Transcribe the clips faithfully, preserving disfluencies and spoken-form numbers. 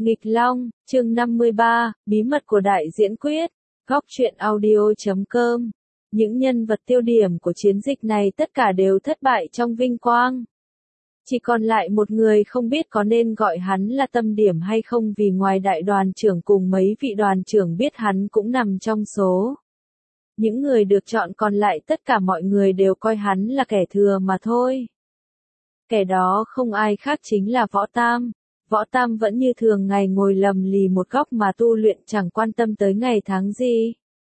Nghịch Long, chương năm mươi ba, bí mật của đại diễn quyết, góc truyện audio chấm com. Những nhân vật tiêu điểm của chiến dịch này tất cả đều thất bại trong vinh quang. Chỉ còn lại một người không biết có nên gọi hắn là tâm điểm hay không, vì ngoài đại đoàn trưởng cùng mấy vị đoàn trưởng biết hắn cũng nằm trong số. Những người được chọn còn lại tất cả mọi người đều coi hắn là kẻ thừa mà thôi. Kẻ đó không ai khác chính là Võ Tam. Võ Tam vẫn như thường ngày ngồi lầm lì một góc mà tu luyện, chẳng quan tâm tới ngày tháng gì.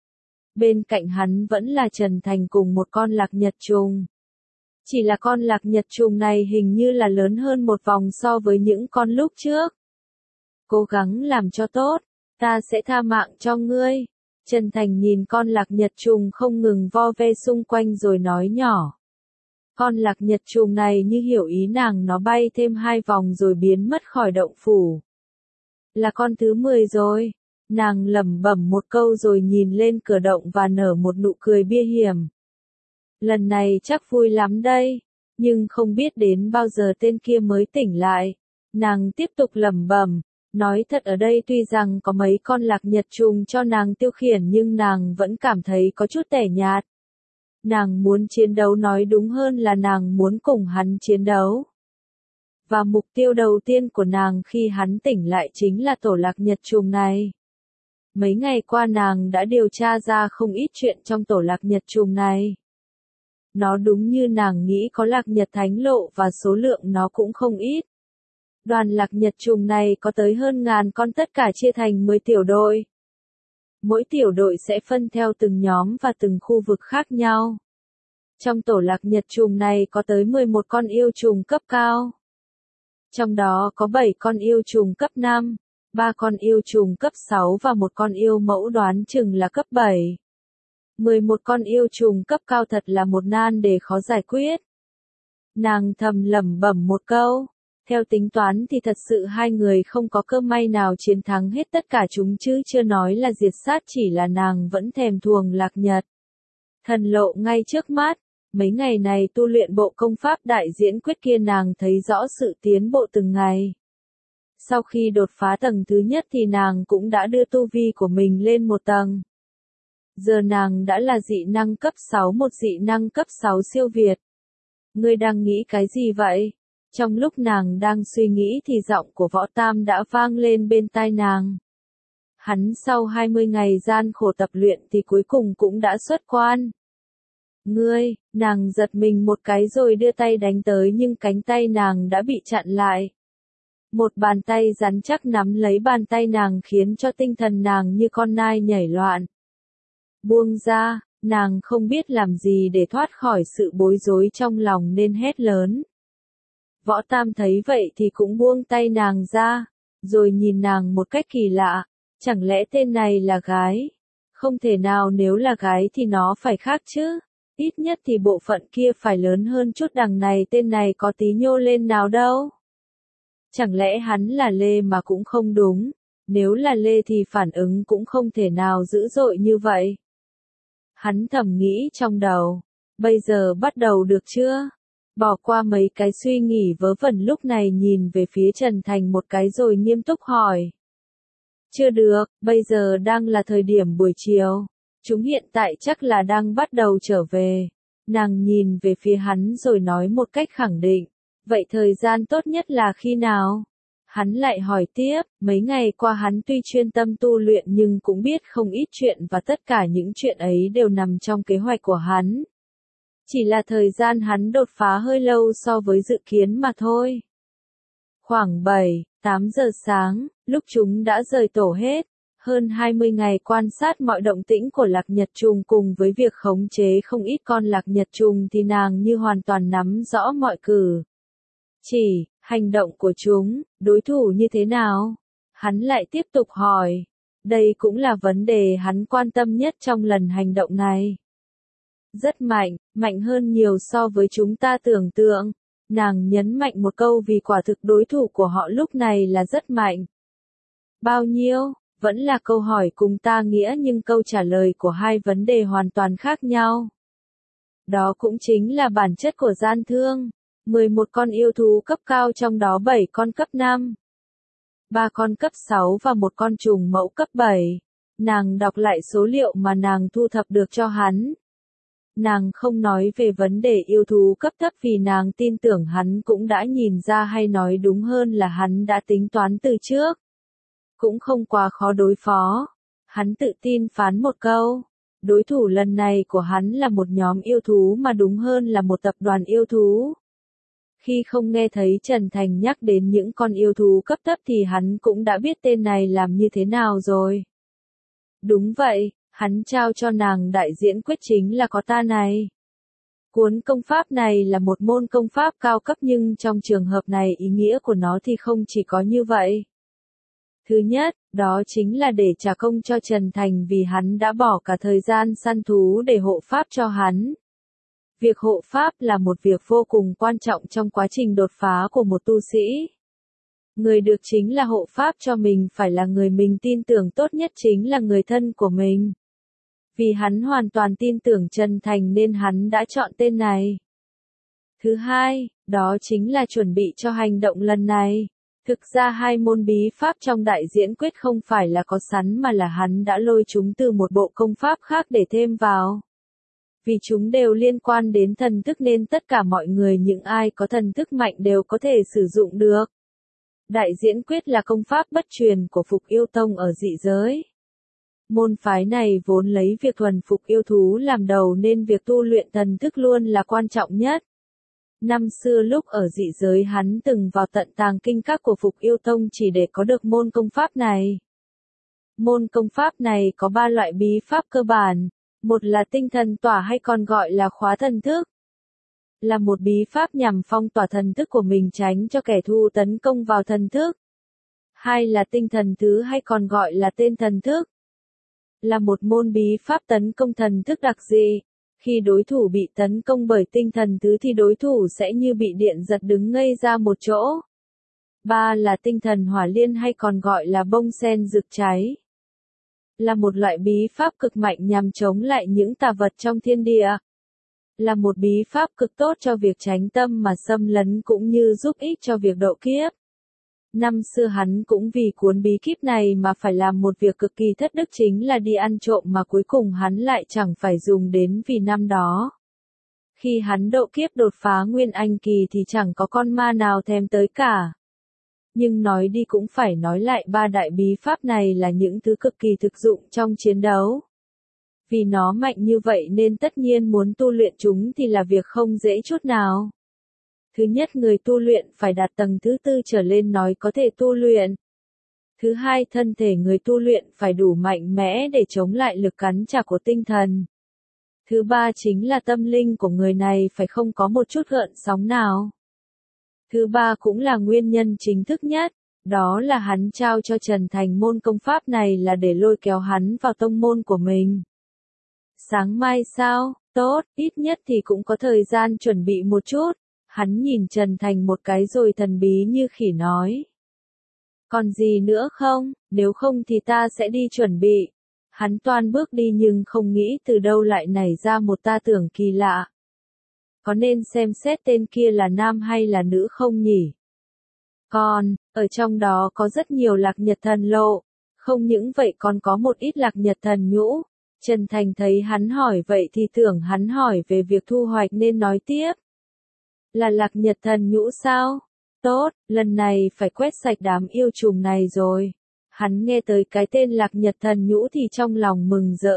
Bên cạnh hắn vẫn là Trần Thành cùng một con lạc nhật trùng. Chỉ là con lạc nhật trùng này hình như là lớn hơn một vòng so với những con lúc trước. Cố gắng làm cho tốt, ta sẽ tha mạng cho ngươi. Trần Thành nhìn con lạc nhật trùng không ngừng vo ve xung quanh rồi nói nhỏ. Con lạc nhật trùng này như hiểu ý nàng, nó bay thêm hai vòng rồi biến mất khỏi động phủ. Là con thứ mười rồi. Nàng lẩm bẩm một câu rồi nhìn lên cửa động và nở một nụ cười bia hiểm. Lần này chắc vui lắm đây, nhưng không biết đến bao giờ tên kia mới tỉnh lại. Nàng tiếp tục lẩm bẩm, nói thật ở đây tuy rằng có mấy con lạc nhật trùng cho nàng tiêu khiển nhưng nàng vẫn cảm thấy có chút tẻ nhạt. Nàng muốn chiến đấu, nói đúng hơn là nàng muốn cùng hắn chiến đấu. Và mục tiêu đầu tiên của nàng khi hắn tỉnh lại chính là tổ lạc nhật trùng này. Mấy ngày qua nàng đã điều tra ra không ít chuyện trong tổ lạc nhật trùng này. Nó đúng như nàng nghĩ, có lạc nhật thánh lộ và số lượng nó cũng không ít. Đoàn lạc nhật trùng này có tới hơn ngàn con, tất cả chia thành mười tiểu đội. Mỗi tiểu đội sẽ phân theo từng nhóm và từng khu vực khác nhau. Trong tổ lạc nhật trùng này có tới mười một con yêu trùng cấp cao. Trong đó có bảy con yêu trùng cấp năm, ba con yêu trùng cấp sáu và một con yêu mẫu đoán chừng là cấp bảy. mười một con yêu trùng cấp cao thật là một nan đề khó giải quyết. Nàng thầm lẩm bẩm một câu. Theo tính toán thì thật sự hai người không có cơ may nào chiến thắng hết tất cả chúng chứ chưa nói là diệt sát, chỉ là nàng vẫn thèm thuồng lạc nhật thần lộ ngay trước mắt. Mấy ngày này tu luyện bộ công pháp đại diễn quyết kia, nàng thấy rõ sự tiến bộ từng ngày. Sau khi đột phá tầng thứ nhất thì nàng cũng đã đưa tu vi của mình lên một tầng. Giờ nàng đã là dị năng cấp sáu, một dị năng cấp sáu siêu việt. Ngươi đang nghĩ cái gì vậy? Trong lúc nàng đang suy nghĩ thì giọng của Võ Tam đã vang lên bên tai nàng. Hắn sau hai mươi ngày gian khổ tập luyện thì cuối cùng cũng đã xuất quan. Ngươi, nàng giật mình một cái rồi đưa tay đánh tới nhưng cánh tay nàng đã bị chặn lại. Một bàn tay rắn chắc nắm lấy bàn tay nàng khiến cho tinh thần nàng như con nai nhảy loạn. Buông ra, nàng không biết làm gì để thoát khỏi sự bối rối trong lòng nên hét lớn. Võ Tam thấy vậy thì cũng buông tay nàng ra, rồi nhìn nàng một cách kỳ lạ. Chẳng lẽ tên này là gái? Không thể nào, nếu là gái thì nó phải khác chứ. Ít nhất thì bộ phận kia phải lớn hơn chút, đằng này tên này có tí nhô lên nào đâu. Chẳng lẽ hắn là Lê mà cũng không đúng. Nếu là Lê thì phản ứng cũng không thể nào dữ dội như vậy. Hắn thầm nghĩ trong đầu. Bây giờ bắt đầu được chưa? Bỏ qua mấy cái suy nghĩ vớ vẩn lúc này nhìn về phía Trần Thành một cái rồi nghiêm túc hỏi. Chưa được, bây giờ đang là thời điểm buổi chiều. Chúng hiện tại chắc là đang bắt đầu trở về. Nàng nhìn về phía hắn rồi nói một cách khẳng định. Vậy thời gian tốt nhất là khi nào? Hắn lại hỏi tiếp, mấy ngày qua hắn tuy chuyên tâm tu luyện nhưng cũng biết không ít chuyện và tất cả những chuyện ấy đều nằm trong kế hoạch của hắn. Chỉ là thời gian hắn đột phá hơi lâu so với dự kiến mà thôi. Khoảng bảy, tám giờ sáng, lúc chúng đã rời tổ hết, hơn hai mươi ngày quan sát mọi động tĩnh của lạc nhật trùng cùng với việc khống chế không ít con lạc nhật trùng thì nàng như hoàn toàn nắm rõ mọi cử chỉ, hành động của chúng, đối thủ như thế nào? Hắn lại tiếp tục hỏi. Đây cũng là vấn đề hắn quan tâm nhất trong lần hành động này. Rất mạnh, mạnh hơn nhiều so với chúng ta tưởng tượng. Nàng nhấn mạnh một câu vì quả thực đối thủ của họ lúc này là rất mạnh. Bao nhiêu? Vẫn là câu hỏi cùng ta nghĩa nhưng câu trả lời của hai vấn đề hoàn toàn khác nhau. Đó cũng chính là bản chất của gian thương. mười một con yêu thú cấp cao trong đó bảy con cấp năm. ba con cấp sáu và một con trùng mẫu cấp bảy. Nàng đọc lại số liệu mà nàng thu thập được cho hắn. Nàng không nói về vấn đề yêu thú cấp thấp vì nàng tin tưởng hắn cũng đã nhìn ra, hay nói đúng hơn là hắn đã tính toán từ trước. Cũng không quá khó đối phó. Hắn tự tin phán một câu. Đối thủ lần này của hắn là một nhóm yêu thú, mà đúng hơn là một tập đoàn yêu thú. Khi không nghe thấy Trần Thành nhắc đến những con yêu thú cấp thấp thì hắn cũng đã biết tên này làm như thế nào rồi. Đúng vậy, hắn trao cho nàng đại diễn quyết chính là có ta này. Cuốn công pháp này là một môn công pháp cao cấp, nhưng trong trường hợp này ý nghĩa của nó thì không chỉ có như vậy. Thứ nhất, đó chính là để trả công cho Trần Thành vì hắn đã bỏ cả thời gian săn thú để hộ pháp cho hắn. Việc hộ pháp là một việc vô cùng quan trọng trong quá trình đột phá của một tu sĩ. Người được chính là hộ pháp cho mình phải là người mình tin tưởng, tốt nhất chính là người thân của mình. Vì hắn hoàn toàn tin tưởng Trần Thành nên hắn đã chọn tên này. Thứ hai, đó chính là chuẩn bị cho hành động lần này. Thực ra hai môn bí pháp trong đại diễn quyết không phải là có sẵn mà là hắn đã lôi chúng từ một bộ công pháp khác để thêm vào. Vì chúng đều liên quan đến thần thức nên tất cả mọi người, những ai có thần thức mạnh đều có thể sử dụng được. Đại diễn quyết là công pháp bất truyền của Phục Yêu Tông ở dị giới. Môn phái này vốn lấy việc thuần phục yêu thú làm đầu nên việc tu luyện thần thức luôn là quan trọng nhất. Năm xưa lúc ở dị giới hắn từng vào tận tàng kinh các của Phục Yêu Tông chỉ để có được môn công pháp này. Môn công pháp này có ba loại bí pháp cơ bản. Một là tinh thần tỏa hay còn gọi là khóa thần thức. Là một bí pháp nhằm phong tỏa thần thức của mình tránh cho kẻ thù tấn công vào thần thức. Hai là tinh thần thứ hay còn gọi là tên thần thức. Là một môn bí pháp tấn công thần thức đặc dị. Khi đối thủ bị tấn công bởi tinh thần thứ thì đối thủ sẽ như bị điện giật đứng ngây ra một chỗ. Ba là tinh thần hỏa liên hay còn gọi là bông sen rực cháy. Là một loại bí pháp cực mạnh nhằm chống lại những tà vật trong thiên địa. Là một bí pháp cực tốt cho việc tránh tâm mà xâm lấn cũng như giúp ích cho việc độ kiếp. Năm xưa hắn cũng vì cuốn bí kíp này mà phải làm một việc cực kỳ thất đức, chính là đi ăn trộm, mà cuối cùng hắn lại chẳng phải dùng đến vì năm đó. Khi hắn độ kiếp đột phá Nguyên Anh kỳ thì chẳng có con ma nào thèm tới cả. Nhưng nói đi cũng phải nói lại, ba đại bí pháp này là những thứ cực kỳ thực dụng trong chiến đấu. Vì nó mạnh như vậy nên tất nhiên muốn tu luyện chúng thì là việc không dễ chút nào. Thứ nhất, người tu luyện phải đạt tầng thứ tư trở lên nói có thể tu luyện. Thứ hai, thân thể người tu luyện phải đủ mạnh mẽ để chống lại lực cắn trả của tinh thần. Thứ ba chính là tâm linh của người này phải không có một chút gợn sóng nào. Thứ ba cũng là nguyên nhân chính thức nhất, đó là hắn trao cho Trần Thành môn công pháp này là để lôi kéo hắn vào tông môn của mình. Sáng mai sao? Tốt, ít nhất thì cũng có thời gian chuẩn bị một chút. Hắn nhìn Trần Thành một cái rồi thần bí như khỉ nói. Còn gì nữa không? Nếu không thì ta sẽ đi chuẩn bị. Hắn toan bước đi nhưng không nghĩ từ đâu lại nảy ra một ta tưởng kỳ lạ. Có nên xem xét tên kia là nam hay là nữ không nhỉ? Còn, ở trong đó có rất nhiều lạc nhật thần lộ. Không những vậy còn có một ít lạc nhật thần nhũ. Trần Thành thấy hắn hỏi vậy thì tưởng hắn hỏi về việc thu hoạch nên nói tiếp. Là lạc nhật thần nhũ sao? Tốt, lần này phải quét sạch đám yêu trùng này rồi. Hắn nghe tới cái tên lạc nhật thần nhũ thì trong lòng mừng rỡ.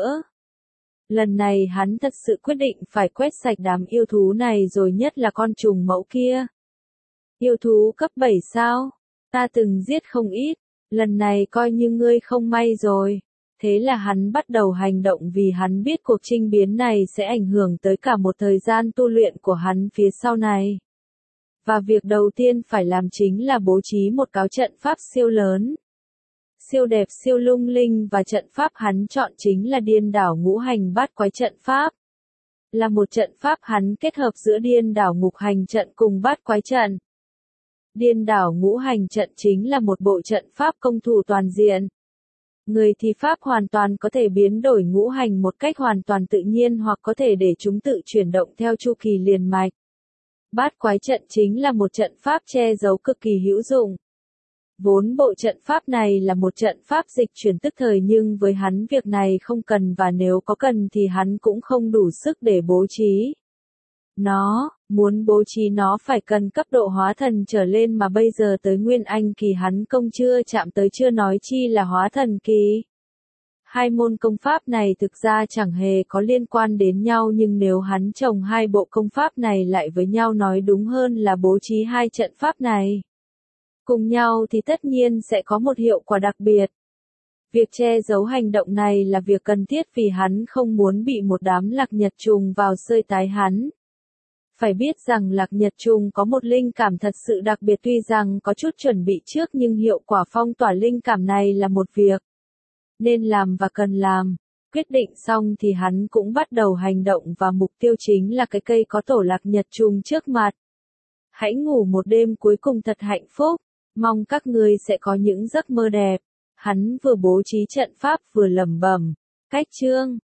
Lần này hắn thật sự quyết định phải quét sạch đám yêu thú này rồi, nhất là con trùng mẫu kia. Yêu thú cấp bảy sao? Ta từng giết không ít, lần này coi như ngươi không may rồi. Thế là hắn bắt đầu hành động vì hắn biết cuộc chinh biến này sẽ ảnh hưởng tới cả một thời gian tu luyện của hắn phía sau này. Và việc đầu tiên phải làm chính là bố trí một cáo trận pháp siêu lớn, siêu đẹp, siêu lung linh, và trận pháp hắn chọn chính là Điên Đảo Ngũ Hành Bát Quái trận pháp. Là một trận pháp hắn kết hợp giữa Điên Đảo Ngục Hành trận cùng Bát Quái trận. Điên Đảo Ngũ Hành trận chính là một bộ trận pháp công thủ toàn diện. Người thi pháp hoàn toàn có thể biến đổi ngũ hành một cách hoàn toàn tự nhiên, hoặc có thể để chúng tự chuyển động theo chu kỳ liền mạch. Bát Quái trận chính là một trận pháp che giấu cực kỳ hữu dụng. Vốn bộ trận pháp này là một trận pháp dịch chuyển tức thời nhưng với hắn việc này không cần và nếu có cần thì hắn cũng không đủ sức để bố trí. Nó, muốn bố trí nó phải cần cấp độ hóa thần trở lên mà bây giờ tới Nguyên Anh kỳ hắn công chưa chạm tới chưa nói chi là hóa thần kỳ. Hai môn công pháp này thực ra chẳng hề có liên quan đến nhau nhưng nếu hắn chồng hai bộ công pháp này lại với nhau nói đúng hơn là bố trí hai trận pháp này cùng nhau thì tất nhiên sẽ có một hiệu quả đặc biệt. Việc che giấu hành động này là việc cần thiết vì hắn không muốn bị một đám lạc nhật trùng vào sơi tái hắn. Phải biết rằng lạc nhật trùng có một linh cảm thật sự đặc biệt tuy rằng có chút chuẩn bị trước nhưng hiệu quả phong tỏa linh cảm này là một việc nên làm và cần làm. Quyết định xong thì hắn cũng bắt đầu hành động và mục tiêu chính là cái cây có tổ lạc nhật trùng trước mặt. Hãy ngủ một đêm cuối cùng thật hạnh phúc, mong các ngươi sẽ có những giấc mơ đẹp. Hắn vừa bố trí trận pháp vừa lẩm bẩm, cách chương